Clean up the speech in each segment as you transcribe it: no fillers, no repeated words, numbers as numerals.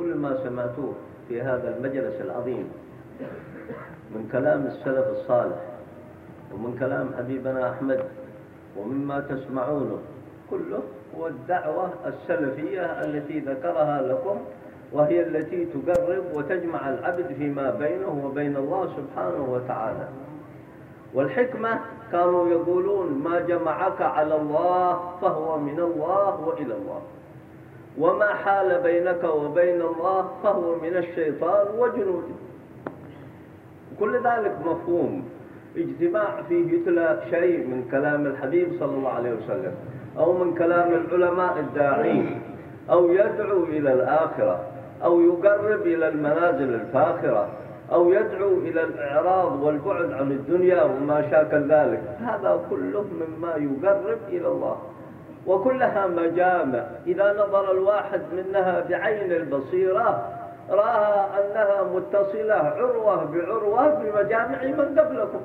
كل ما سمعتوه في هذا المجلس العظيم من كلام السلف الصالح ومن كلام حبيبنا أحمد ومما تسمعونه كله هو الدعوة السلفية التي ذكرها لكم، وهي التي تقرب وتجمع العبد فيما بينه وبين الله سبحانه وتعالى. والحكمة كانوا يقولون: ما جمعك على الله فهو من الله وإلى الله، وما حال بينك وبين الله فهو من الشيطان وجنوده. كل ذلك مفهوم. اجتماع فيه يتلى شيء من كلام الحبيب صلى الله عليه وسلم أو من كلام العلماء الداعين، أو يدعو إلى الآخرة، أو يقرب إلى المنازل الفاخرة، أو يدعو إلى الإعراض والبعد عن الدنيا وما شاكل ذلك، هذا كله مما يقرب إلى الله. وكلها مجامع إذا نظر الواحد منها بعين البصيرة رأى أنها متصلة عروة بعروة بمجامع من قبلكم،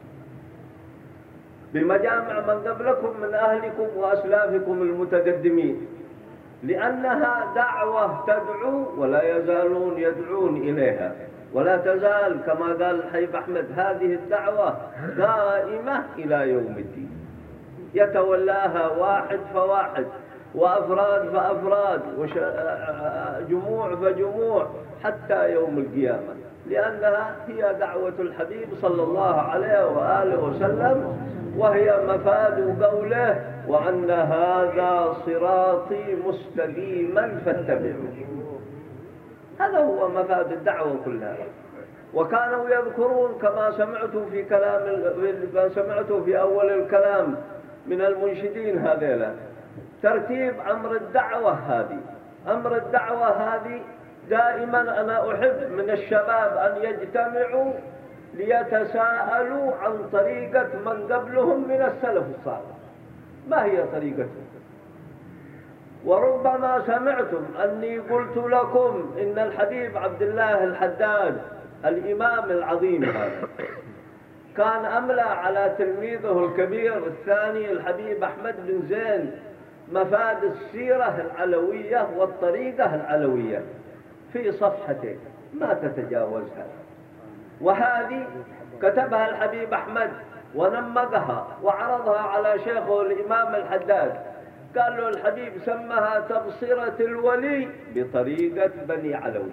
بمجامع من قبلكم من أهلكم وأسلافكم المتقدمين، لأنها دعوة تدعو ولا يزالون يدعون إليها، ولا تزال كما قال الحبيب أحمد هذه الدعوة دائمة إلى يوم الدين، يتولاها واحد فواحد وأفراد فأفراد وجموع فجموع حتى يوم القيامة، لأنها هي دعوة الحبيب صلى الله عليه وآله وسلم، وهي مفاد قوله: وأن هذا صراطي مستقيما فاتبعوه. هذا هو مفاد الدعوة كلها. وكانوا يذكرون كما سمعت في أول الكلام من المنشدين هذيلا ترتيب أمر الدعوة هذه. أمر الدعوة هذه دائما أنا أحب من الشباب أن يجتمعوا ليتساءلوا عن طريقة من قبلهم من السلف الصالح، ما هي طريقتهم؟ وربما سمعتم أني قلت لكم إن الحبيب عبد الله الحداد الإمام العظيم هذا كان أملى على تلميذه الكبير الثاني الحبيب أحمد بن زين مفاد السيرة العلوية والطريقة العلوية في صفحتين ما تتجاوزها، وهذه كتبها الحبيب أحمد ونمقها وعرضها على شيخه الإمام الحداد، قال له الحبيب سمها تبصرة الولي بطريقة بني علوي.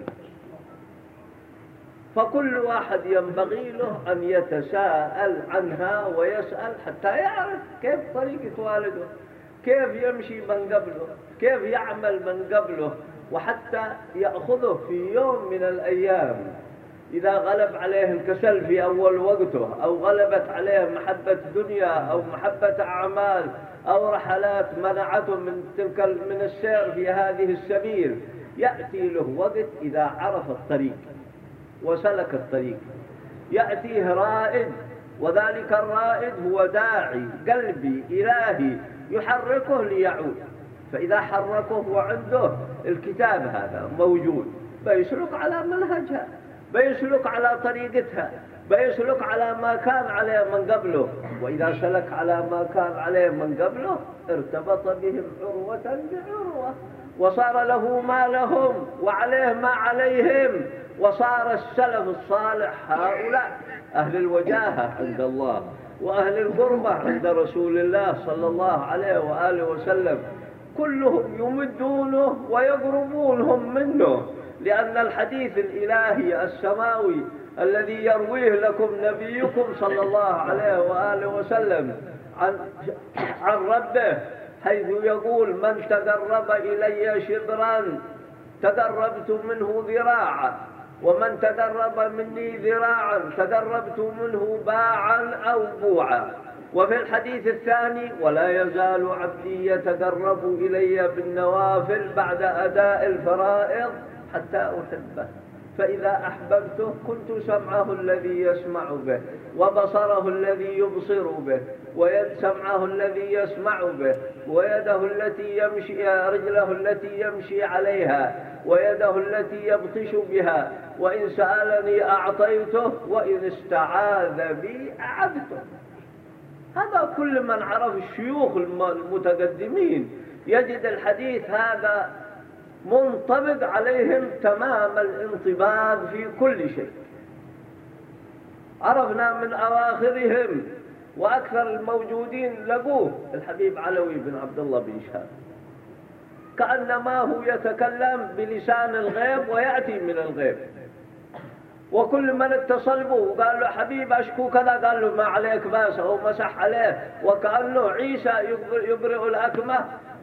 فكل واحد ينبغي له أن يتساءل عنها ويسأل حتى يعرف كيف طريقة والده، كيف يمشي من قبله، كيف يعمل من قبله، وحتى يأخذه في يوم من الأيام إذا غلب عليه الكسل في أول وقته، أو غلبت عليه محبة دنيا أو محبة أعمال أو رحلات منعته من السير في هذه السبيل، يأتي له وقت إذا عرف الطريق وسلك الطريق يأتيه رائد، وذلك الرائد هو داعي قلبي إلهي يحركه ليعود. فإذا حركه وعنده الكتاب هذا موجود بيسلك على منهجها، بيسلك على طريقتها، بيسلك على ما كان عليه من قبله. وإذا سلك على ما كان عليه من قبله ارتبط بهم عروة بعروة، وصار له ما لهم وعليه ما عليهم، وصار السلف الصالح هؤلاء أهل الوجاهة عند الله وأهل القربة عند رسول الله صلى الله عليه وآله وسلم كلهم يمدونه ويقربونهم منه، لأن الحديث الإلهي السماوي الذي يرويه لكم نبيكم صلى الله عليه وآله وسلم عن ربه حيث يقول: من تقرب إلي شبرا تقربت منه ذراعا، ومن تقرب مني ذراعا تقربت منه باعا أو بوعا. وفي الحديث الثاني: ولا يزال عبدي يتقرب إلي بالنوافل بعد أداء الفرائض حتى أحبه، فإذا أحببته كنت سمعه الذي يسمع به، وبصره الذي يبصر به، وسمعه الذي يسمع به، ويده التي يمشي رجله التي يمشي عليها، ويده التي يبطش بها، وإن سألني أعطيته، وإن استعاذ بي أعذته. هذا كل من عرف الشيوخ المتقدمين يجد الحديث هذا منطبق عليهم تمام الانطباق في كل شيء. عرفنا من أواخرهم وأكثر الموجودين لقوه الحبيب علوي بن عبد الله بن شهاب، كأنما هو يتكلم بلسان الغيب ويأتي من الغيب. وكل من اتصل به وقال له حبيب أشكو كذا قال له ما عليك باس، أو مسح عليه، وكأنه عيسى يبرئ الأكمة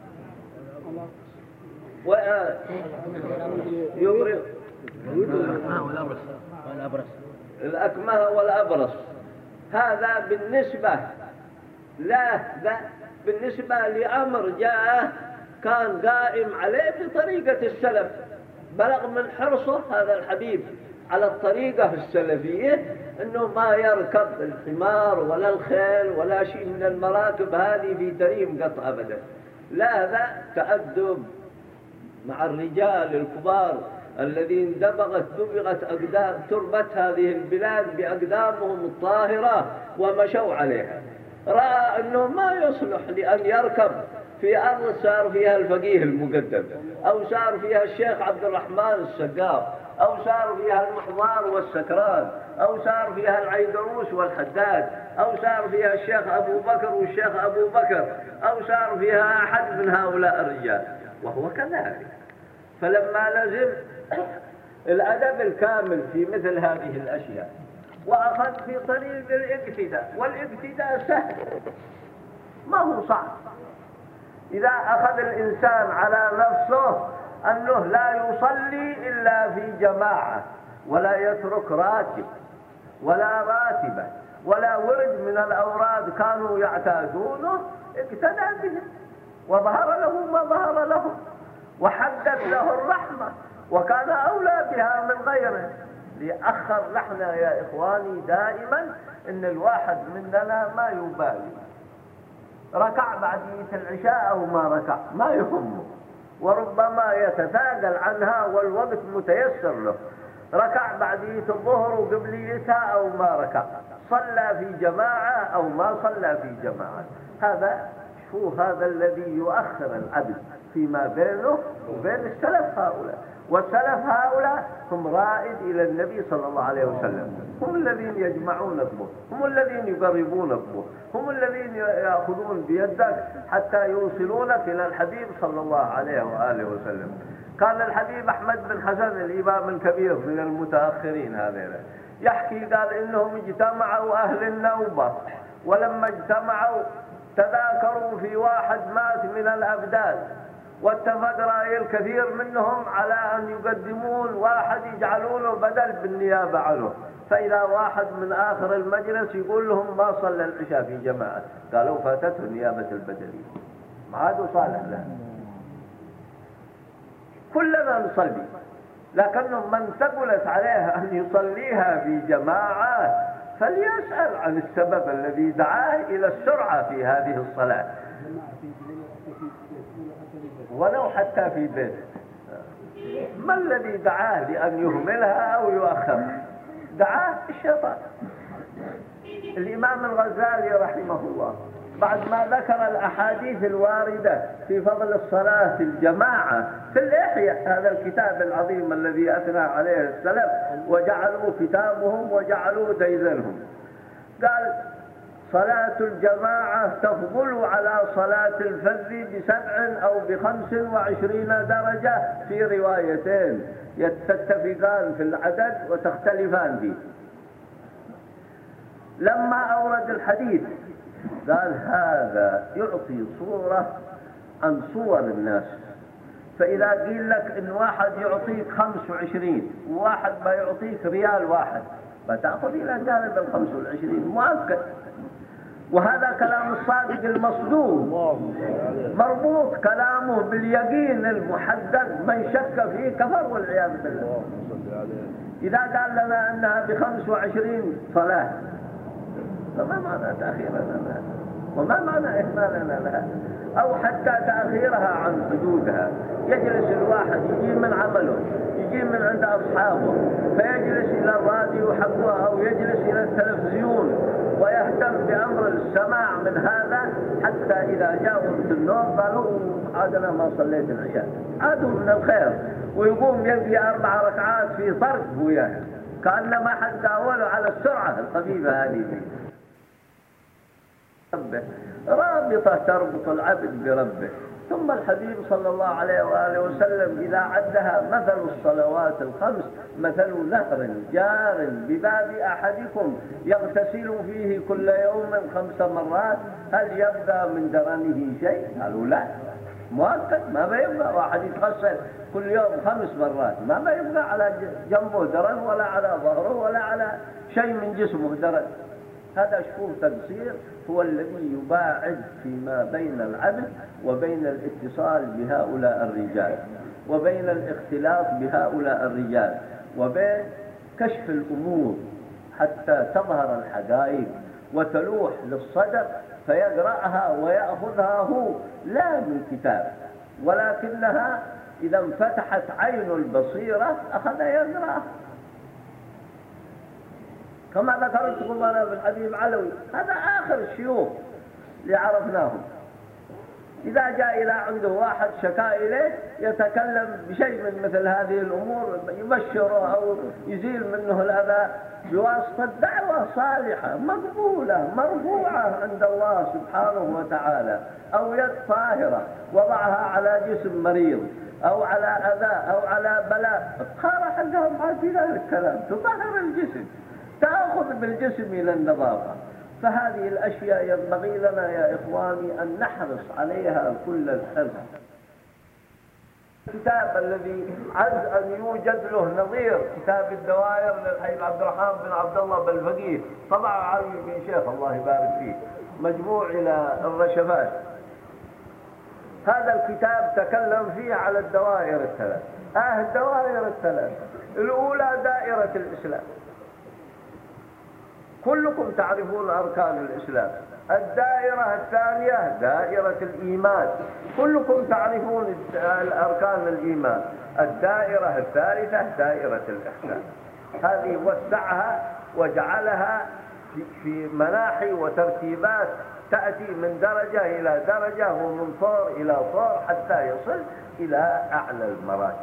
يبرئ الأكمه والأبرص. هذا بالنسبة بالنسبة لأمر جاء كان قائم عليه بطريقة السلف، بلغ من حرصه هذا الحبيب على الطريقة السلفية أنه ما يركب الحمار ولا الخيل ولا شيء من المراكب هذه في تريم قط أبدا. لا، هذا تأدب مع الرجال الكبار الذين دبغت أقدام تربة هذه البلاد بأقدامهم الطاهرة ومشوا عليها. رأى أنه ما يصلح لأن يركب في أرض صار فيها الفقيه المقدم، أو صار فيها الشيخ عبد الرحمن السقاف، أو صار فيها المحضار والسكران، أو صار فيها العيدروس والحداد، أو صار فيها الشيخ أبو بكر والشيخ أبو بكر، أو صار فيها أحد من هؤلاء الرجال، وهو كذلك. فلما لزم الأدب الكامل في مثل هذه الأشياء وأخذ في طريق الاقتداء، والاقتداء سهل ما هو صعب. إذا أخذ الإنسان على نفسه أنه لا يصلي إلا في جماعة، ولا يترك راتب ولا راتبة ولا ورد من الأوراد كانوا يعتادونه، اقتدى بهم وظهر له ما ظهر له، وحدث له الرحمة، وكان أولى بها من غيره. لأخر نحن يا إخواني دائما إن الواحد مننا ما يبالي، ركع بعدية العشاء أو ما ركع ما يهمه، وربما يتثاقل عنها والوقت متيسر له، ركع بعدية الظهر وقبليتها أو ما ركع، صلى في جماعة أو ما صلى في جماعة. هذا الذي يؤخر العبد فيما بينه وبين السلف هؤلاء. والسلف هؤلاء هم رائد إلى النبي صلى الله عليه وسلم، هم الذين يجمعون به، هم الذين يقربون به، هم الذين يأخذون بيدك حتى يوصلونك إلى الحبيب صلى الله عليه وآله وسلم. كان الحبيب أحمد بن حسن الإمام الكبير من المتأخرين هذين يحكي، قال إنهم اجتمعوا أهل النوبة، ولما اجتمعوا تذاكروا في واحد مات من الأبدال، واتفق رأي الكثير منهم على أن يقدمون واحد يجعلونه بدل بالنيابة عنه. فإذا واحد من آخر المجلس يقول لهم ما صلى العشاء في جماعة، قالوا فاتته نيابة البدلية، ما عادوا صالح له. كلنا نصلي، لكنه من ثقلت عليه أن يصليها في جماعة فليسأل عن السبب الذي دعاه إلى السرعة في هذه الصلاة، ولو حتى في بيت. ما الذي دعاه لأن يهملها أو يؤخر؟ دعاه الشيطان. الإمام الغزالي رحمه الله بعد ما ذكر الأحاديث الواردة في فضل الصلاة في الجماعة في الإحياء، هذا الكتاب العظيم الذي أثنى عليه السلف وجعلوا كتابهم وجعلوا ديزنهم، قال صلاة الجماعة تفضل على صلاة الفذ ب7 أو ب25 درجة في روايتين يتفقان في العدد وتختلفان فيه. لما أورد الحديث قال هذا يعطي صورة عن صور الناس، فإذا قيل لك إن واحد يعطيك 25 وواحد ما يعطيك ريال واحد، فتأخذ إلى جانب 25 مؤكد. وهذا كلام الصادق المصدوق مربوط كلامه باليقين المحدد، من شك فيه كفر والعياذ بالله. إذا قال لنا أنها ب25 صلاة، فما معنى تأخيرنا لها؟ وما معنى إهمالنا لها؟ أو حتى تأخيرها عن حدودها. يجلس الواحد يجي من عمله، يجي من عند أصحابه، فيجلس إلى الراديو حقه أو يجلس إلى التلفزيون ويهتم بأمر السماع من هذا، حتى إذا جاء وقت النوم قالوا عاد أنا ما صليت العشاء، عادوا من الخير، ويقوم يلقي 4 ركعات في طرق وياه، كأنما حد داوله على السرعة الخفيفة هذه. رابطة تربط العبد بربه. ثم الحبيب صلى الله عليه وآله وسلم إذا عدها: مثل الصلوات الخمس مثل نهر جار بباب أحدكم يغتسل فيه كل يوم 5 مرات، هل يبقى من درنه شيء؟ قالوا لا، مؤكد ما بيبقى. واحد يتغسل كل يوم 5 مرات ما بيبقى على جنبه درن، ولا على ظهره، ولا على شيء من جسمه درن. هذا شوف تقصير هو الذي يباعد فيما بين العبد وبين الاتصال بهؤلاء الرجال، وبين الاختلاط بهؤلاء الرجال، وبين كشف الأمور حتى تظهر الحقائق وتلوح للصدر فيقرأها ويأخذها هو، لا من كتاب، ولكنها إذا انفتحت عين البصيرة أخذ يقرأها. كما ذكرتكم أنا بالحبيب علوي، هذا آخر الشيوخ اللي عرفناهم. إذا جاء إلى عنده واحد شكا إليه يتكلم بشيء من مثل هذه الأمور، يبشره أو يزيل منه الأذى بواسطة دعوة صالحة مقبولة مرفوعة عند الله سبحانه وتعالى، أو يد طاهرة وضعها على جسم مريض أو على أذى أو على بلاء، خار حقهم ما في ذلك الكلام، تطهر الجسم، تأخذ بالجسم إلى النظافة. فهذه الأشياء ينبغي لنا يا إخواني أن نحرص عليها كل الحرص. الكتاب الذي عز أن يوجد له نظير كتاب الدوائر للحبيب عبد الرحمن بن عبد الله بالفقيه، طبعه علي بن شيخ الله يبارك فيه، مجموع إلى الرشفات. هذا الكتاب تكلم فيه على الدوائر الثلاث. الدوائر الثلاث الأولى دائرة الإسلام، كلكم تعرفون أركان الإسلام. الدائرة الثانية دائرة الإيمان، كلكم تعرفون أركان الإيمان. الدائرة الثالثة دائرة الإحسان. هذه وسعها وجعلها في مناحي وترتيبات تأتي من درجة إلى درجة ومن طور إلى طور حتى يصل إلى أعلى المراتب،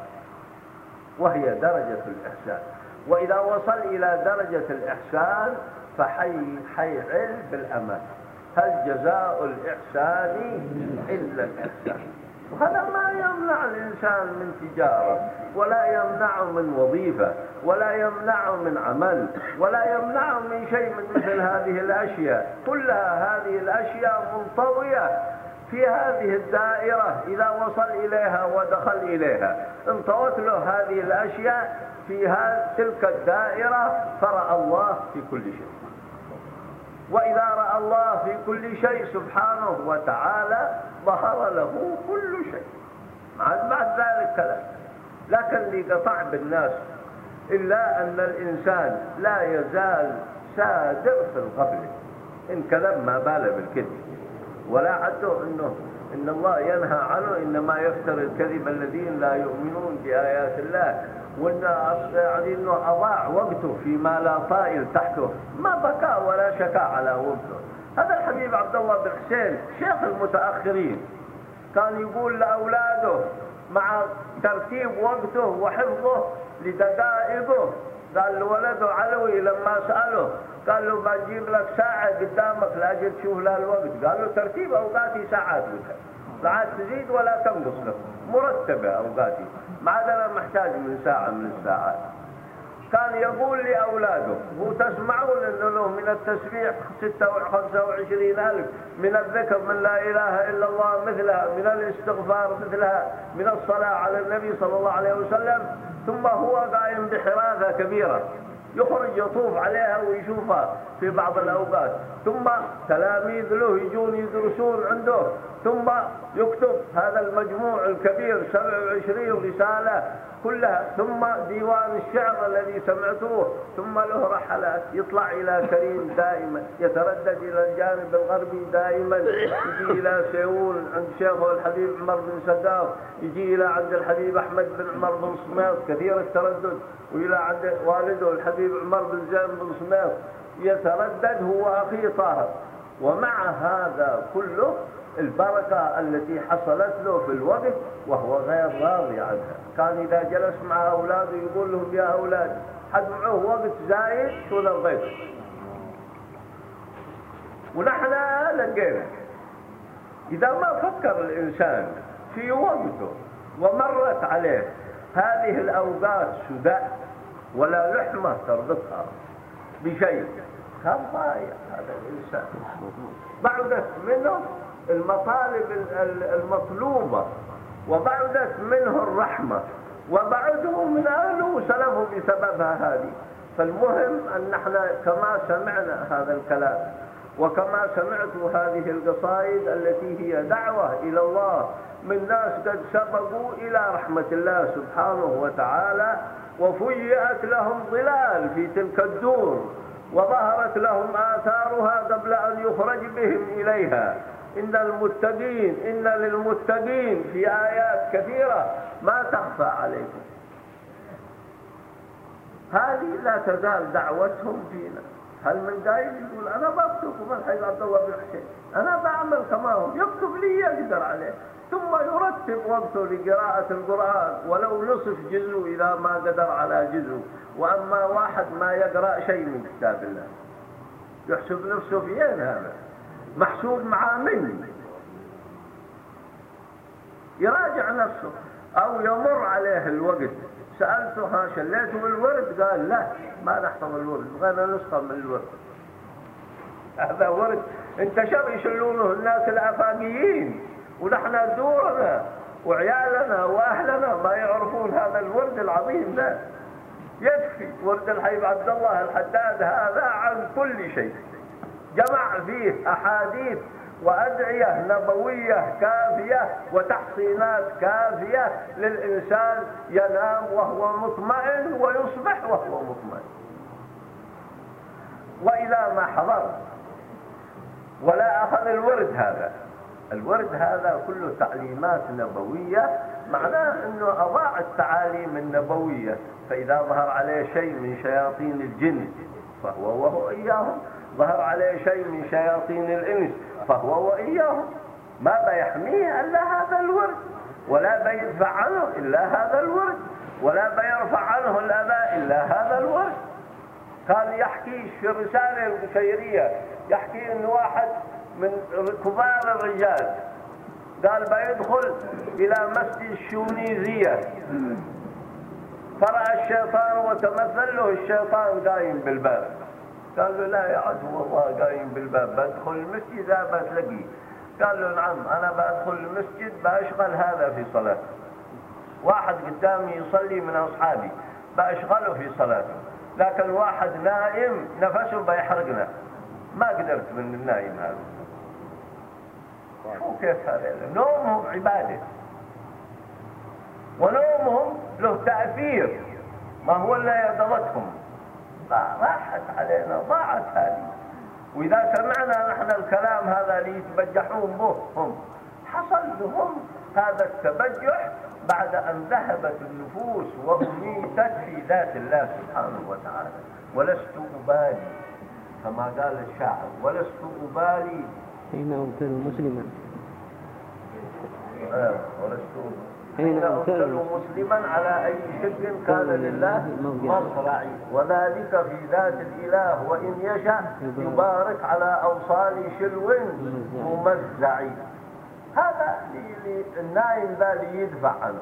وهي درجة الإحسان. وإذا وصل إلى درجة الإحسان فحي علم بالأمان، هل جزاء الإحسان إلا الإحسان. وهذا ما يمنع الإنسان من تجارة، ولا يمنع من وظيفة، ولا يمنع من عمل، ولا يمنع من شيء من مثل هذه الأشياء. كلها هذه الأشياء منطوية في هذه الدائرة. إذا وصل إليها ودخل إليها انطوت له هذه الأشياء في تلك الدائرة، فرأى الله في كل شيء. وإذا رأى الله في كل شيء سبحانه وتعالى ظهر له كل شيء. بعد ذلك كلام، لكن لقطع بالناس، إلا أن الإنسان لا يزال سادر في الغفلة، إن كذب ما بال بالكذب، ولا عدوا إن الله ينهى عنه، إنما يفتر الكذب الذين لا يؤمنون بآيات الله. يعني إنه أضاع وقته فيما لا طائل تحته، ما بكى ولا شكى على وقته. هذا الحبيب عبد الله بن حسين شيخ المتأخرين كان يقول لأولاده مع ترتيب وقته وحفظه لدقائقه، قال لولده علوي لما سأله قال له بنجيب لك ساعة قدامك لاجل تشوف لها الوقت، قال له ترتيب أوقاتي ساعات لك، لا تزيد ولا تنقص لك، مرتبة أوقاتي، ما عاد أنا محتاج من ساعة من الساعات. كان يقول لأولاده وتسمعون أنه له من التسبيح 25,000، من الذكر من لا إله إلا الله مثلها، من الاستغفار مثلها، من الصلاة على النبي صلى الله عليه وسلم. ثم هو قائم بحراثة كبيرة يخرج يطوف عليها ويشوفها في بعض الأوقات، ثم تلاميذ له يجون يدرسون عنده، ثم يكتب هذا المجموع الكبير 27 رسالة كلها، ثم ديوان الشعر الذي سمعتوه، ثم له رحلات يطلع إلى كريم دائما، يتردد إلى الجانب الغربي دائما، يجي إلى سيول عند شيخه الحبيب عمر بن سداف، يجي إلى عند الحبيب أحمد بن عمر بن سميط كثير التردد، وإلى عند والده الحبيب عمر بن زين بن سميط، يتردد هو أخي طاهر. ومع هذا كله البركة التي حصلت له في الوقت وهو غير راضي عنها، كان إذا جلس مع أولاده يقول لهم يا أولاد حد معه وقت زايد شو ذا الغيب، ونحن لقينا إذا ما فكر الإنسان في وقته ومرت عليه هذه الأوقات سداء ولا لحمة تربطها بشيء، كان ضايع هذا الإنسان. بعدت منه المطالب المطلوبة، وبعدت منه الرحمة، وبعده من أهله وسلفه بسببها هذه. فالمهم أن نحن كما سمعنا هذا الكلام وكما سمعت هذه القصائد التي هي دعوة إلى الله من ناس قد سبقوا إلى رحمة الله سبحانه وتعالى، وفجئت لهم ظلال في تلك الدور وظهرت لهم آثارها قبل أن يخرج بهم إليها. إن للمتقين في آيات كثيرة ما تخفى عليكم. هذه لا تزال دعوتهم فينا. هل من قائل يقول أنا بكتب الحي عبد الله بن حسين، أنا بعمل كماهم، يكتب لي يقدر عليه، ثم يرتب وقته لقراءة القرآن ولو نصف جزء إذا ما قدر على جزء. وأما واحد ما يقرأ شيء من كتاب الله يحسب نفسه في أين هذا؟ محسوب مع من؟ يراجع نفسه. أو يمر عليه الوقت، سألته ها شليته الورد؟ قال لا ما نحفظ الورد، بغينا نسخة من الورد. هذا ورد انتشر يشلونه الناس الآفاقيين، ونحن دورنا وعيالنا وأهلنا ما يعرفون هذا الورد العظيم. لا يكفي ورد الحبيب عبد الله الحداد هذا عن كل شيء، جمع فيه أحاديث وأدعية نبوية كافية وتحصينات كافية للإنسان ينام وهو مطمئن ويصبح وهو مطمئن. وإذا ما حضر ولا أخذ الورد هذا كله تعليمات نبوية، معناه أنه أضاع التعاليم النبوية. فإذا ظهر عليه شيء من شياطين الجن فهو وهو إياهم، ظهر عليه شيء من شياطين الإنس فهو وإياهم. ما بيحميه إلا هذا الورد، ولا بيدفع عنه إلا هذا الورد، ولا بيرفع عنه الأذى إلا هذا الورد. كان يحكي في الرسالة القشيرية، يحكي أن واحد من كبار الرجال قال بيدخل إلى مسجد الشونيزية، فرأى الشيطان وتمثل له الشيطان قايم بالباب. قال له لا يا عدو الله قايم بالباب، بدخل المسجد لا بتلاقيه. قال له نعم أنا بدخل المسجد بأشغل هذا في صلاته. واحد قدامي يصلي من أصحابي بأشغله في صلاته، لكن واحد نائم نفسه بيحرقنا، ما قدرت من النائم هذا. شو كيف هذا؟ نومهم عبادة، ونومهم له تأثير، ما هو إلا يقظتهم. راحت علينا، ضاعت هذه. وإذا سمعنا نحن الكلام هذا ليتبجحون به هم، حصل لهم هذا التبجح بعد أن ذهبت النفوس وأميتت في ذات الله سبحانه وتعالى. ولست أبالي كما قال الشاعر، ولست أبالي حين أقتل مسلما، حين أقتل مسلما على أي شق كان لله مصرعي، وذلك في ذات الإله وإن يشاء يبارك على أوصال شلو ممزعي. هذا النائم ذا يدفع عنه،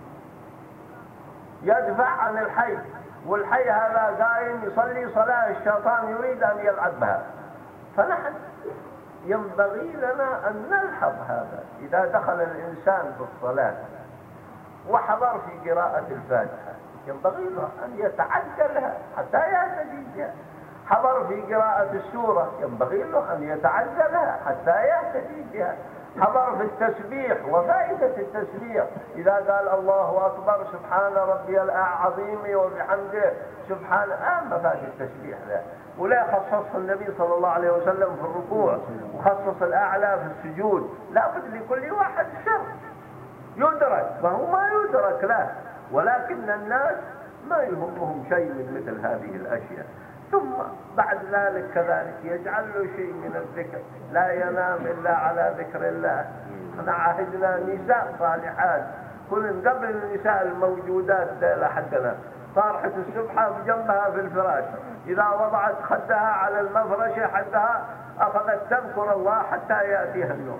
يدفع عن الحي، والحي هذا قائم يصلي صلاة الشيطان يريد أن يلعب بها. فنحن ينبغي لنا أن نلحظ هذا. إذا دخل الإنسان بالصلاة وحضر في قراءة الفاتحة ينبغي له أن يتعجلها حتى يهتدي بها. حضر في قراءة السورة ينبغي له أن يتعجلها حتى يهتدي بها. حضر في التسبيح وفائدة التسبيح، إذا قال الله أكبر سبحان ربي العظيم وبحمده سبحان مفاتيح التسبيح ذا، ولا خصص النبي صلى الله عليه وسلم في الركوع، وخصص الأعلى في السجود. لا بد لكل واحد شر يدرك، فهو ما يدرك لا، ولكن الناس ما يهمهم شيء من مثل هذه الأشياء. ثم بعد ذلك كذلك يجعل له شيء من الذكر، لا ينام إلا على ذكر الله. احنا عهدنا نساء صالحات كل قبل النساء الموجودات ديلا حقنا، طارحة السبحة بجنبها في الفراش، إذا وضعت خدها على المفرشة حقها أخذت تذكر الله حتى يأتيها النوم،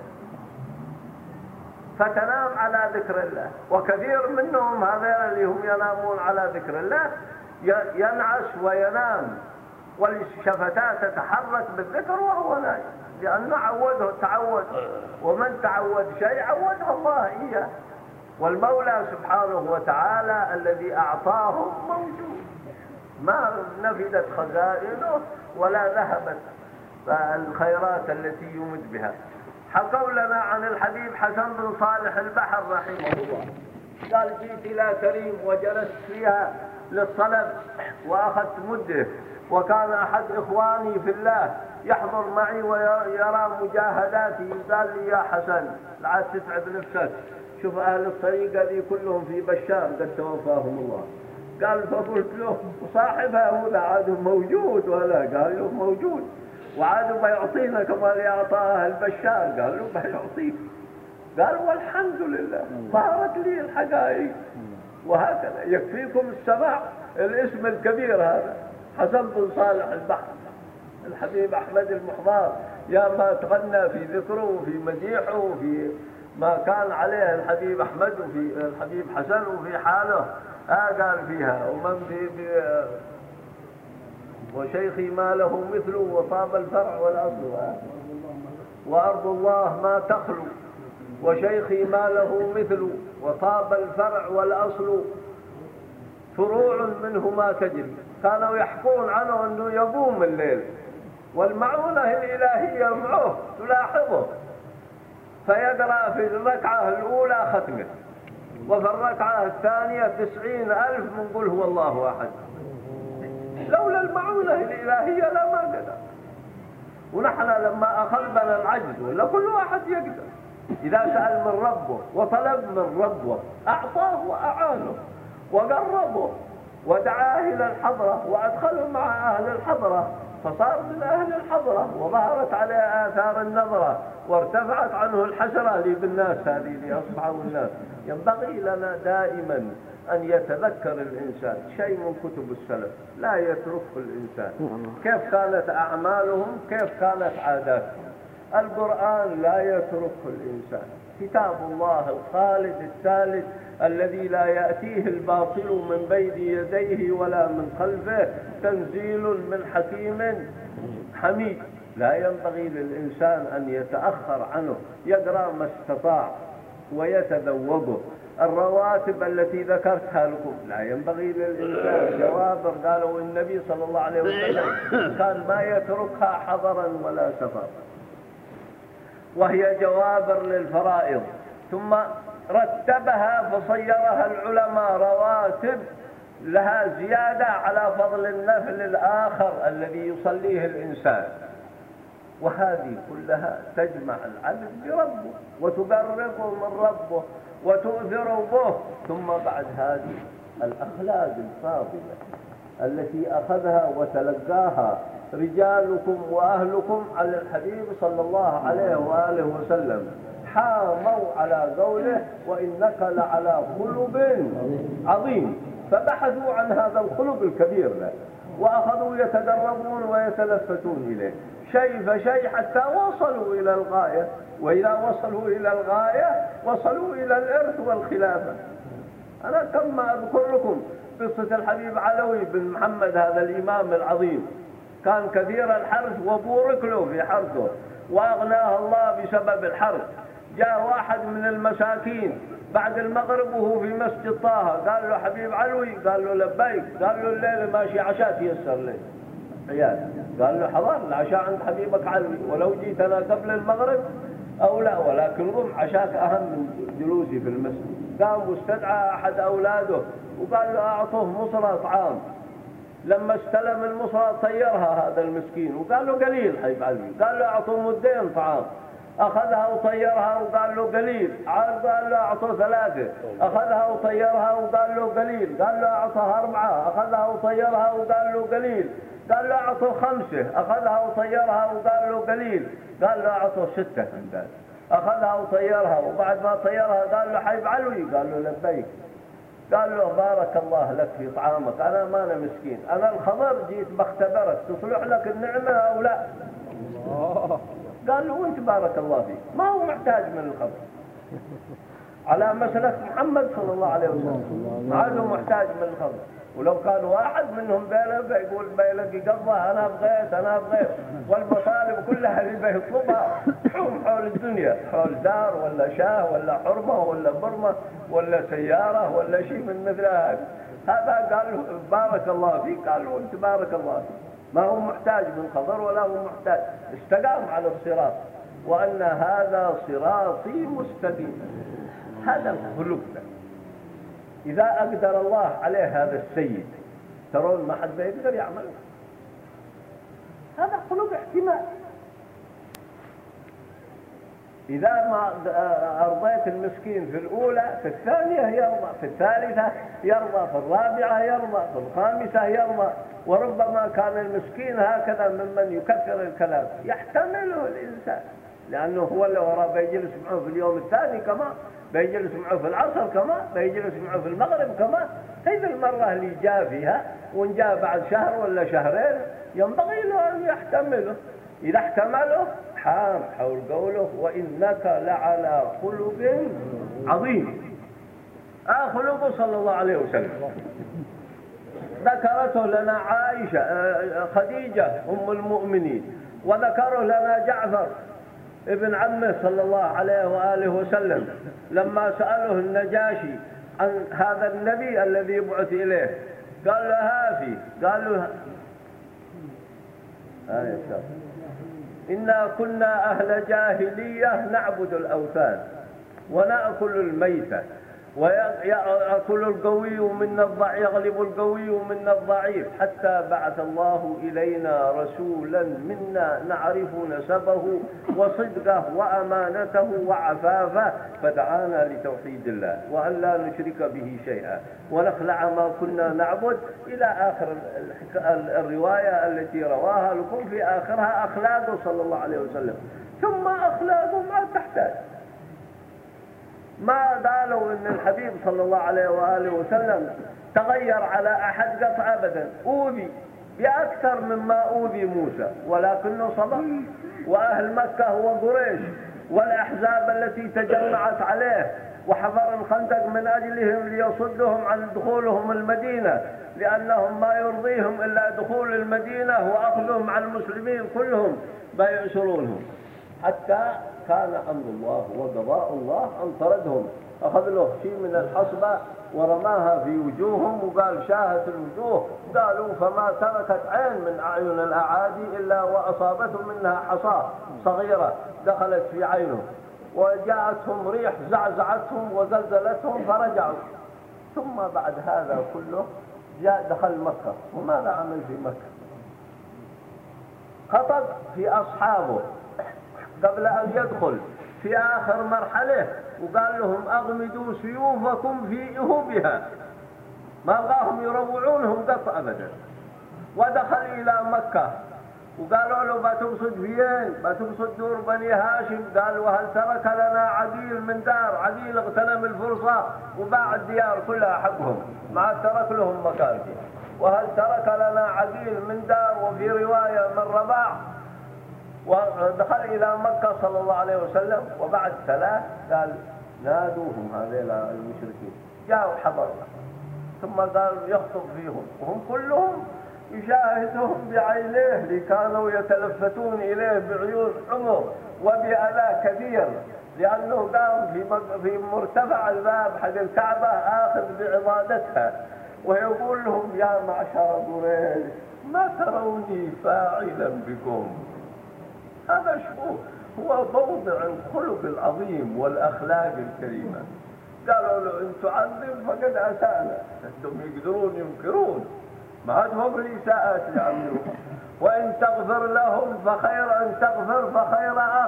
فتنام على ذكر الله. وكثير منهم هذول اللي هم ينامون على ذكر الله ينعس وينام والشفتات تتحرك بالذكر وهو نايم، لأنه عوده تعود، ومن تعود شيء عوده الله إياه. والمولى سبحانه وتعالى الذي أعطاهم موجود، ما نفدت خزائنه ولا ذهبت الخيرات التي يمد بها. حكوا لنا عن الحبيب حسن بن صالح البحر رحمه الله، قال جيت إلى كريم وجلست فيها للطلب وأخذت مده، وكان أحد إخواني في الله يحضر معي ويرى مجاهداتي، قال لي يا حسن لا تتعب نفسك، شوف أهل الطريقة ذي كلهم في بشار قد توفاهم الله. قال فقلت له صاحبها هو عاد موجود ولا؟ قال له موجود، وعاد بيعطينا كما يعطاه البشار. قال له بيعطيك. قال والحمد لله ظهرت لي الحقائق. وهكذا يكفيكم السماع الاسم الكبير هذا حسن بن صالح البحر، الحبيب أحمد المحضار، يا ما تغنى في ذكره وفي مديحه وفي ما كان عليه الحبيب أحمد وفي الحبيب حسن وفي حاله. قال فيها ومن وشيخي ما له مثله وطاب الفرع والأصل، وأرض الله ما تخلو، وشيخي ما له مثله وطاب الفرع والأصل، فروع منه ما تجري. كانوا يحكون عنه أنه يقوم الليل والمعونة الإلهية معه تلاحظه، فيقرأ في الركعة الأولى ختمه، وفي الركعة الثانية 90,000 من قل هو الله أحد. لولا المعونة الإلهية لما قدر. ونحن لما أخذ بنا العجز ولا كل واحد يقدر، إذا سأل من ربه وطلب من ربه أعطاه وأعانه وقربه ودعاه إلى الحضرة وأدخله مع أهل الحضرة، فصار من أهل الحضرة وظهرت عليه آثار النظرة وارتفعت عنه الحسرة اللي بالناس هذه اللي أصبحوا الناس. ينبغي لنا دائما أن يتذكر الإنسان شيء من كتب السلف لا يتركه الإنسان، كيف كانت أعمالهم، كيف كانت عاداتهم. القرآن لا يتركه الإنسان، كتاب الله الخالد الثالث الذي لا يأتيه الباطل من بين يديه ولا من خلفه، تنزيل من حكيم حميد. لا ينبغي للإنسان أن يتأخر عنه، يقرأ ما استطاع ويتذوقه. الرواتب التي ذكرتها لكم لا ينبغي للإنسان، جوابر قالوا النبي صلى الله عليه وسلم كان ما يتركها حضرا ولا سفر، وهي جوابر للفرائض. ثم رتبها فصيرها العلماء رواتب لها زيادة على فضل النفل الآخر الذي يصليه الإنسان، وهذه كلها تجمع العبد بربه وتقربه من ربه وتؤثر به. ثم بعد هذه الأخلاق الفاضلة التي أخذها وتلقاها رجالكم وأهلكم على الحبيب صلى الله عليه وآله وسلم، حاموا على قوله وإنك لعلى خلق عظيم، فبحثوا عن هذا الخلق الكبير له وأخذوا يتدربون ويتلفتون إليه شيء فشيء حتى وصلوا إلى الغاية. وإذا وصلوا إلى الغاية وصلوا إلى الإرث والخلافة. أنا كما أذكر لكم قصة الحبيب علوي بن محمد هذا الإمام العظيم، كان كثير الحرث وبورك له في حرثه وأغناه الله بسبب الحرث. جاء واحد من المساكين بعد المغرب وهو في مسجد طه، قال له حبيب علوي، قال له لبيك، قال له الليلة ماشي عشاء تيسر لي عيال، قال له حضر العشاء عند حبيبك علوي، ولو جيتنا قبل المغرب أو لا، ولكن قم عشاك أهم من جلوسي في المسجد. قام واستدعى أحد أولاده وقال له أعطوه مصرة طعام. لما استلم المصرة طيرها هذا المسكين وقال له قليل حبيب علوي، قال له أعطوه مدين طعام. أخذها وطيرها وقال له قليل، عاد قال له أعطه 3، أخذها وطيرها وقال له قليل، قال له أعطه 4، أخذها وطيرها وقال له قليل، قال له أعطه 5، أخذها وطيرها وقال له قليل، قال له أعطه 6 عندك، أخذها وطيرها، وبعد ما طيرها قال له حيب علوي، قال له لبيك، قال له بارك الله لك في طعامك، أنا ما أنا مسكين، أنا الخضر جيت بختبرك تصلح لك النعمة أو لا. قال له وانت بارك الله فيك، ما هو محتاج من الخضر، على مسلك محمد صلى الله عليه وسلم، ما عاد محتاج من الخضر. ولو كان واحد منهم بيقول بيلاقي قضاء أنا بغيت والمطالب كلها اللي بيطلبها حول الدنيا، حول دار ولا شاه ولا حرمة ولا برمة ولا سيارة ولا شيء من مثل هذا. قال له بارك الله فيك، قال له أنت بارك الله فيك، ما هو محتاج من خضر ولا هو محتاج، استقام على الصراط، وأن هذا صراطي مستقيما. هذا الخلق إذا أقدر الله عليه هذا السيد، ترون ما حد بيقدر يعمله، هذا خلق احتمال. إذا ما أرضيت المسكين في الأولى، في الثانية يرضى، في الثالثة يرضى، في الرابعة يرضى، في الخامسة يرضى. وربما كان المسكين هكذا ممن يكثر الكلام يحتمله الإنسان، لأنه هو اللي وراء بيجلس معه في اليوم الثاني كما بيجلس معه في العصر كما بيجلس معه في المغرب كما. هذه المرة اللي جاء فيها، وإن جاء بعد شهر ولا شهرين ينبغي له أن يحتمله. إذا احتمله حام حول قوله وإنك لعلى خلق عظيم. خلقه صلى الله عليه وسلم ذكرته لنا عائشة خديجة أم المؤمنين، وذكره لنا جعفر ابن عمه صلى الله عليه وآله وسلم لما سأله النجاشي عن هذا النبي الذي يبعث إليه، قال له هافي، قال له إنا كنا أهل جاهلية نعبد الأوثان ونأكل الميتة ويأكل القوي منا الضعيف، يغلب القوي منا الضعيف، حتى بعث الله إلينا رسولا منا نعرف نسبه وصدقه وأمانته وعفافه، فدعانا لتوحيد الله وأن لا نشرك به شيئا ونخلع ما كنا نعبد، إلى آخر الرواية التي رواها لكم في آخرها أخلاقه صلى الله عليه وسلم. ثم أخلاقه ما تحتاج، ما قالوا ان الحبيب صلى الله عليه وآله وسلم تغير على احد قط ابدا، اوذي باكثر مما اوذي موسى ولكنه صبر. واهل مكة وقريش والاحزاب التي تجمعت عليه وحفر الخندق من اجلهم ليصدهم عن دخولهم المدينة، لانهم ما يرضيهم الا دخول المدينة واخذهم على المسلمين كلهم بيأسرونهم، حتى كان أمر الله وقضاء الله أن طردهم. أخذ له شيء من الحصبة ورماها في وجوههم وقال شاهت الوجوه، قالوا فما تركت عين من أعين الأعادي إلا وأصابتهم منها حصاة صغيرة دخلت في عينه، وجاءتهم ريح زعزعتهم وزلزلتهم فرجعوا. ثم بعد هذا كله جاء دخل مكة، وماذا عمل في مكة؟ خطب في أصحابه قبل أن يدخل في آخر مرحلة، وقال لهم أغمدوا سيوفكم في إهوبها، ما بغاهم يروعونهم قط أبدا. ودخل إلى مكة وقالوا له بتقصد فين؟ بتقصد دور بني هاشم؟ قال وهل ترك لنا عقيل من دار؟ عقيل اغتنم الفرصة وباع الديار كلها حقهم، ما ترك لهم مكان فيه. وهل ترك لنا عقيل من دار؟ وفي رواية من رباع. ودخل إلى مكة صلى الله عليه وسلم، وبعد 3 قال نادوهم هذيلا المشركين، جاءوا حضروا، ثم قال يخطب فيهم وهم كلهم يشاهدهم بعينيه اللي كانوا يتلفتون إليه بعيون حمر وبأذى كثير، لأنه قام في مرتفع الباب حق الكعبة آخذ بعضادتها، ويقول لهم يا معشر قريش ما تروني فاعلا بكم؟ هذا شو هو موضع الخلق العظيم والأخلاق الكريمة. قالوا له إن تعذب فقد أسانا، أنتم يقدرون ينكرون، ما عندهم الإساءات يعملون، وإن تغفر لهم فخير، أن تغفر فخير أخ،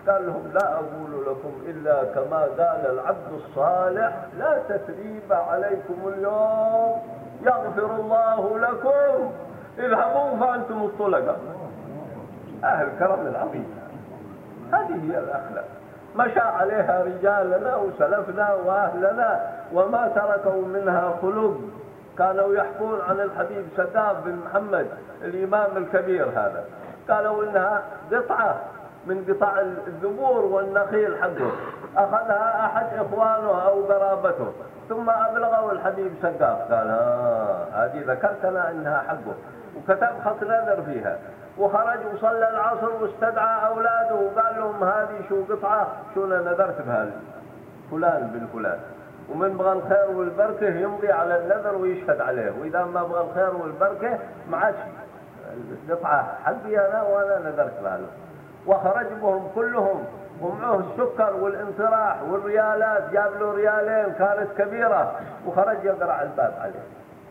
قال لهم لا أقول لكم إلا كما قال العبد الصالح لا تثريب عليكم اليوم يغفر الله لكم اذهبوا فأنتم الطلقاء. أهل الكرم العظيم، هذه هي الأخلاق مشى عليها رجالنا وسلفنا وأهلنا وما تركوا منها خلق. كانوا يحكون عن الحبيب سقاف بن محمد الإمام الكبير هذا، قالوا إنها قطعة من قطع الذبور والنخيل حقه، أخذها أحد إخوانه أو قرابته ثم أبلغوا الحبيب سقاف، قال هذه ذكرتنا إنها حقه، وكتب خط نذر فيها، وخرج وصلى العصر واستدعى أولاده وقال لهم هذه شو قطعة شو أنا نذرت بها فلان بن فلان، ومن بغى الخير والبركة يمضي على النذر ويشهد عليه، وإذا ما بغى الخير والبركة ما عادش القطعة حقي أنا وأنا نذرت بها. وخرج بهم كلهم ومعه السكر والانطراح والريالات، جاب له ريالين كانت كبيرة وخرج يقرع الباب عليه.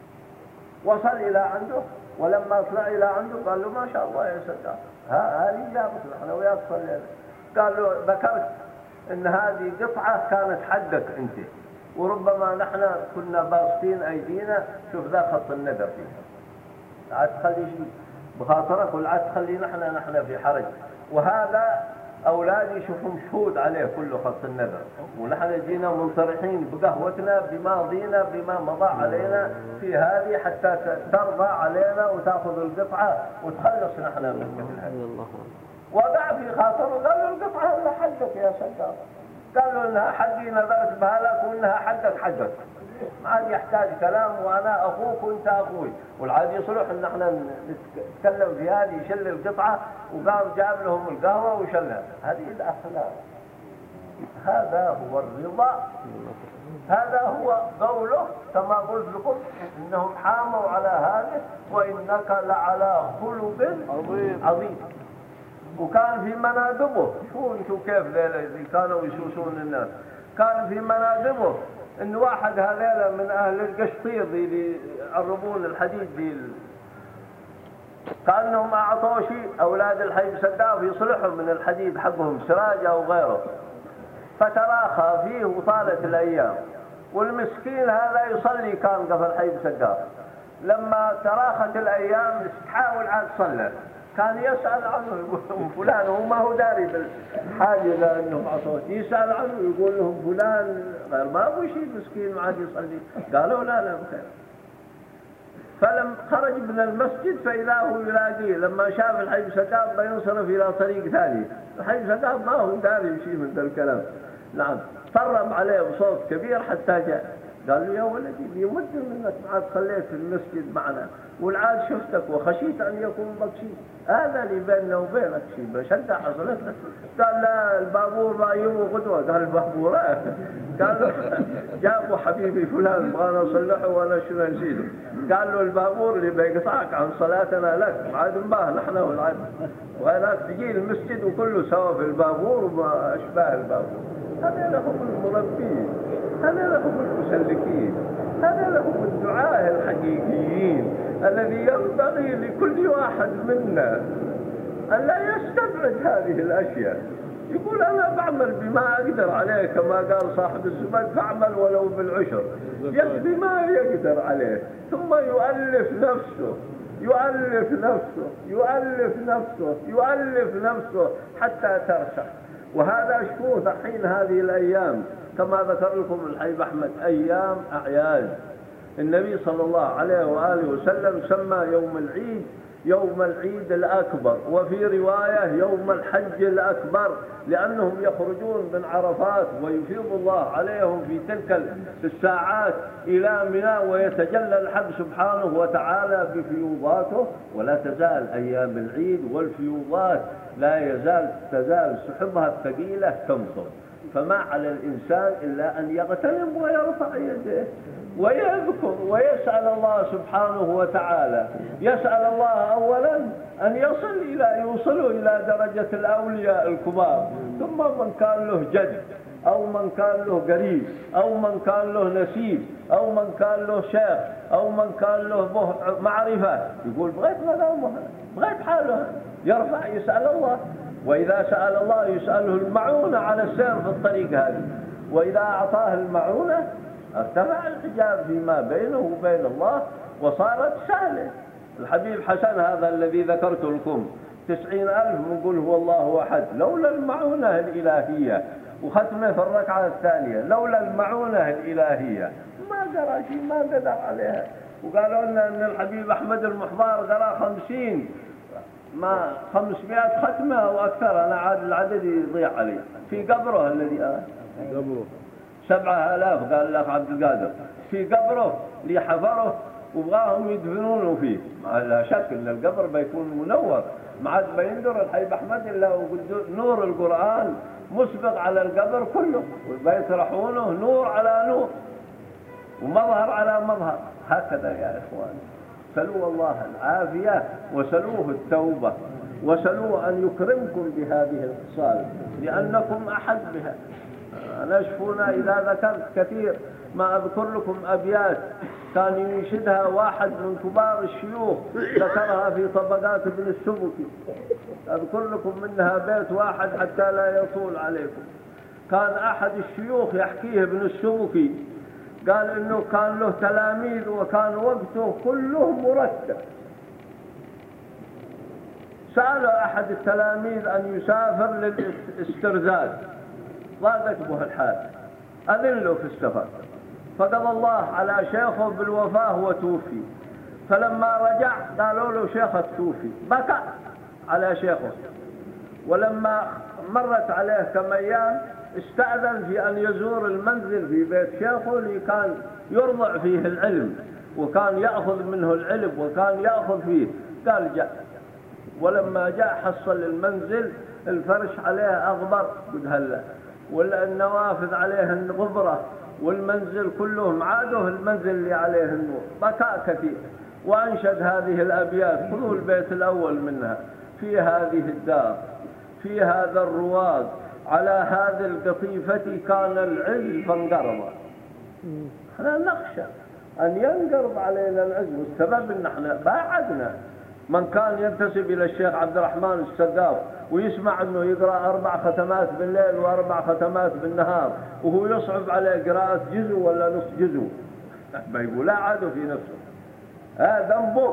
وصل إلى عنده، ولما طلع إلى عنده قال له ما شاء الله يا سقاف هذه جابت نحن وياك صلينا. قال له ذكرت إن هذه قطعة كانت حقك أنت، وربما نحن كنا باسطين أيدينا، شوف ذا خط النذر فيها، لا تخلي شيء بخاطرك ولا تخلي نحن في حرج. وهذا أولادي يشوفون شهود عليه كله خط النذر، ونحن جينا منصرحين بقهوتنا بماضينا بما مضى علينا في هذه حتى ترضى علينا وتأخذ القطعة وتخلص نحن من مثل هذا. وضع في خاطره قال له القطعة إنها حقك يا سقاف، قال له إنها حقي نذرت بها لك وإنها حقك، ما عاد يحتاج كلام، وأنا أخوك وأنت أخوي، والعاد يصلح إن احنا نتكلم في هذه. يشل القطعة وقام جاب لهم القهوة وشلها. هذه الأخلاق، هذا هو الرضا، هذا هو قوله كما قلت لكم إنهم حاموا على هذا وإنك لعلى خلق عظيم. وكان في مناقبه، شوفوا كيف ذي كانوا يسوسون الناس، كان في مناقبه إن واحد هذيلا من أهل القشطير اللي يعربون الحديد ذي، كأنهم أعطوا شيء أولاد الحبيب سقاف يصلحوا من الحديد حقهم سراج أو غيره، فتراخى فيه وطالت الأيام، والمسكين هذا يصلي كان قبل الحبيب سقاف، لما تراخت الأيام تحاول عاد صلى، كان يسأل عنه يقول فلان، هو ما هو داري بالحاجة لأنهم عصوت، يسأل عنه يقول لهم فلان غير ما أبو شيء مسكين ما عاد يصلي، قالوا لا بخير. فلم خرج من المسجد فإذا هو يلاقيه، لما شاف الحبيب سقاف بينصرف إلى طريق ثاني، الحبيب سقاف ما هو داري شيء من ذا الكلام، نعم طرب عليه بصوت كبير حتى جاء، قال له يا ولدي يمد منك ما صليت في المسجد معنا، والعاد شفتك وخشيت أن يكون بك شيء، هذا اللي بيننا وبينك شيء بشدة حصلت لك. قال لا البابور رايمه غدوة، قال البابور قال جابوا حبيبي فلان بغانا نصلحه وأنا شنو نسيته، قال له البابور اللي بيقطعك عن صلاتنا لك، عاد انباه نحن والعاد، وهناك تجي المسجد وكله سوا في البابور وما أشباه البابور. هذا لهم المربين، هذا لهم المسلكين، هذا لهم الدعاة الحقيقيين الذي ينبغي لكل واحد منا أن لا يستبعد هذه الأشياء، يقول أنا بعمل بما أقدر عليه، كما قال صاحب الزبد فاعمل ولو بالعشر، يكفي ما يقدر عليه، ثم يؤلف نفسه يؤلف نفسه يؤلف نفسه يؤلف نفسه حتى ترسخ. وهذا شوف الحين هذه الأيام كما ذكر لكم الحبيب أحمد أيام أعياد، النبي صلى الله عليه وآله وسلم سمى يوم العيد الأكبر، وفي رواية يوم الحج الأكبر، لأنهم يخرجون من عرفات ويفيض الله عليهم في تلك الساعات إلى منى، ويتجلى الحق سبحانه وتعالى بفيوضاته. ولا تزال أيام العيد والفيوضات لا تزال سحبها الثقيلة تمطر، فما على الإنسان إلا أن يغتنم ويرفع يده ويذكر ويسأل الله سبحانه وتعالى، يسأل الله أولا أن يوصلوا إلى درجة الأولياء الكبار، ثم من كان له جد أو من كان له قريب أو من كان له نسيب أو من كان له شيخ أو من كان له معرفة، يقول بغيت مقامه بغيت حاله، يرفع يسأل الله. وإذا سأل الله يسأله المعونة على السير في الطريق هذه، وإذا أعطاه المعونة ارتفع الحجاب فيما بينه وبين الله وصارت سهلة. الحبيب حسن هذا الذي ذكرت لكم 90,000 نقول هو الله أحد، لولا المعونة الإلهية، وختمه في الركعة الثانية لولا المعونة الإلهية ما قرأ شيء، ما قدر عليها. وقالوا لنا أن الحبيب أحمد المحضار قرأ 50 ما 500 ختمة أو أكثر، أنا عاد العدد يضيع علي في قبره الذي قبره 7,000 قال الأخ عبد القادر في قبره اللي حفره وبغاهم يدفنونه فيه. لا شك أن القبر بيكون منور، ما عاد بيندر الحبيب أحمد إلا نور القرآن مسبق على القبر كله، وبيطرحونه نور على نور ومظهر على مظهر. هكذا يا إخوان، سلوا الله العافية وسلوه التوبة وسلوه أن يكرمكم بهذه الخصال لأنكم أحد بها. أنا شفونا إذا ذكرت كثير ما أذكر لكم أبيات كان ينشدها واحد من كبار الشيوخ ذكرها في طبقات ابن السبكي، أذكر لكم منها بيت واحد حتى لا يطول عليكم. كان أحد الشيوخ يحكيه ابن السبكي، قال إنه كان له تلاميذ وكان وقته كله مرتب. سأل أحد التلاميذ أن يسافر للاسترزاد، ضاقت به الحال، أذن له في السفر، فقضى الله على شيخه بالوفاة وتوفي. فلما رجع قالوا له شيخك توفي، بكى على شيخه. ولما مرت عليه كم أيام استأذن في أن يزور المنزل في بيت شيخه اللي كان يرضع فيه العلم وكان يأخذ منه العلم وكان يأخذ فيه. قال جاء، ولما جاء حصل المنزل الفرش عليه أغبر قد هلا، والنوافذ عليه غبرة، والمنزل كله معاده المنزل اللي عليه النور. بكاء كثير وأنشد هذه الأبيات. خذوا البيت الأول منها: في هذه الدار في هذا الرواد على هذه القطيفة كان العز فانقرض. احنا نخشى أن ينقرض علينا العز، والسبب أن احنا باعدنا. من كان ينتسب إلى الشيخ عبد الرحمن السقاف ويسمع أنه يقرأ 4 ختمات بالليل و4 ختمات بالنهار وهو يصعب عليه قراءة جزء ولا نصف جزء، بيقول لا عادوا في نفسه، هذا ذنبه.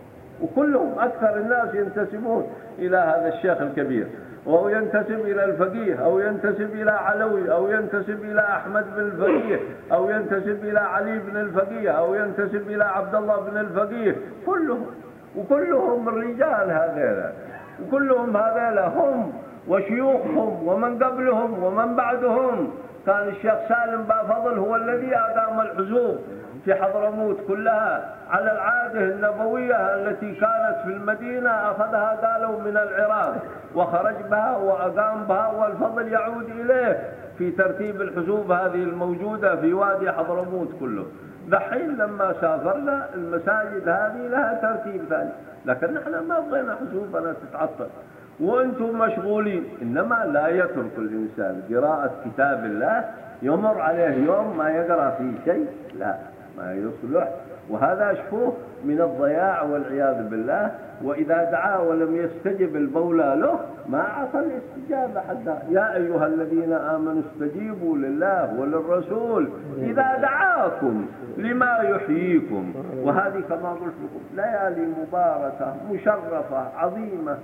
وكلهم أكثر الناس ينتسبون إلى هذا الشيخ الكبير، وهو ينتسب إلى الفقيه أو ينتسب إلى علوي أو ينتسب إلى أحمد بن الفقيه أو ينتسب إلى علي بن الفقيه أو ينتسب إلى عبد الله بن الفقيه، كلهم وكلهم الرجال هذيلا، وكلهم هذيلا هم وشيوخهم ومن قبلهم ومن بعدهم. كان الشيخ سالم بافضل هو الذي أقام الحزوب في حضرموت كلها على العادة النبوية التي كانت في المدينة، أخذها قالوا من العراق وخرج بها وأقام بها، والفضل يعود إليه في ترتيب الحزوب هذه الموجودة في وادي حضرموت كله. دحين لما سافرنا المساجد هذه لها ترتيب ثاني، لكن نحن ما بغينا حزوبنا تتعطل وأنتم مشغولين. إنما لا يترك الإنسان قراءة كتاب الله يمر عليه يوم ما يقرأ فيه شيء، لا ما يصلح، وهذا أشفوه من الضياع والعياذ بالله. وإذا دعا ولم يستجب المولى له ما أعطى الاستجابة حتى: يا أيها الذين آمنوا استجيبوا لله وللرسول إذا دعاكم لما يحييكم. وهذه كما قلت لكم ليالي مباركة مشرفة عظيمة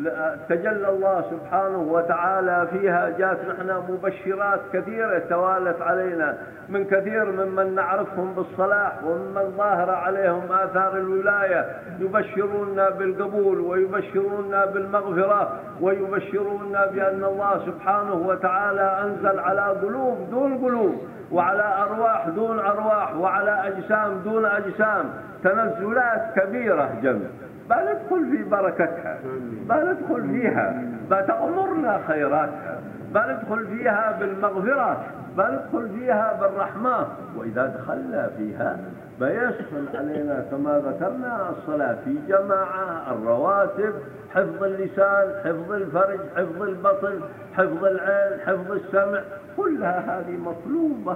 تجلى الله سبحانه وتعالى فيها. جاءت نحن مبشرات كثيرة توالت علينا من كثير ممن نعرفهم بالصلاح وممن ظاهر عليهم آثار الولاية، يبشروننا بالقبول ويبشروننا بالمغفرة ويبشروننا بأن الله سبحانه وتعالى أنزل على قلوب دون قلوب وعلى أرواح دون أرواح وعلى أجسام دون أجسام تنزلات كبيرة جمع. بندخل في بركتها، بندخل فيها، بتغمرنا خيراتها، بندخل فيها بالمغفرة، بندخل فيها بالرحمة. وإذا دخلنا فيها بيسهل علينا كما ذكرنا الصلاة في جماعة، الرواتب، حفظ اللسان، حفظ الفرج، حفظ البطن، حفظ العين، حفظ السمع، كلها هذه مطلوبة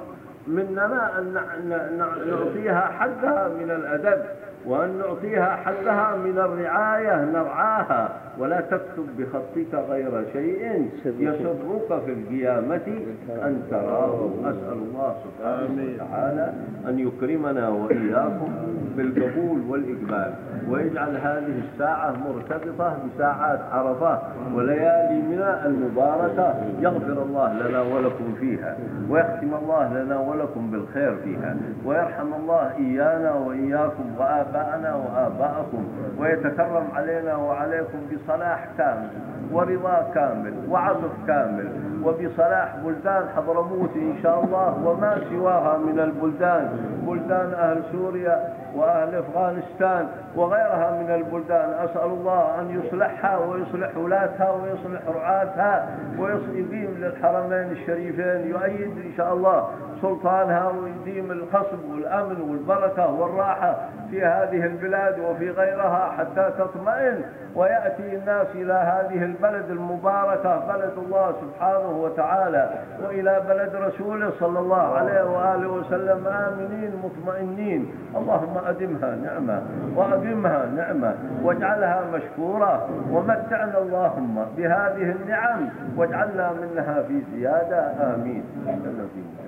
مننا أن نعطيها حقها من الأدب، وأن نعطيها حقها من الرعاية، نرعاها. ولا تكتب بخطك غير شيء يسرك في القيامة أن تراه. أسأل الله سبحانه وتعالى أن يكرمنا وإياكم بالقبول والإقبال، ويجعل هذه الساعة مرتبطة بساعات عرفة وليالي منى المباركة. يغفر الله لنا ولكم فيها، ويختم الله لنا ولكم بالخير فيها، ويرحم الله إيانا وإياكم وآباءنا وآباءكم، ويتكرم علينا وعليكم بصلاح كامل ورضا كامل وعطف كامل، وبصلاح بلدان حضرموت إن شاء الله وما سواها من البلدان، بلدان أهل سوريا وأهل أفغانستان وغيرها من البلدان. أسأل الله أن يصلحها ويصلح ولاتها ويصلح رعاتها ويقيم للحرمين الشريفين، يؤيد إن شاء الله سلطانها ويديم القصب والأمن والبركة والراحة في هذه البلاد وفي غيرها حتى تطمئن ويأتي الناس إلى هذه البلد المباركة، بلد الله سبحانه وتعالى، وإلى بلد رسوله صلى الله عليه وآله وسلم آمنين مطمئنين. اللهم أدمها نعمة وأدمها نعمة واجعلها مشكورة، ومتعنا اللهم بهذه النعم واجعلنا منها في زيادة. آمين.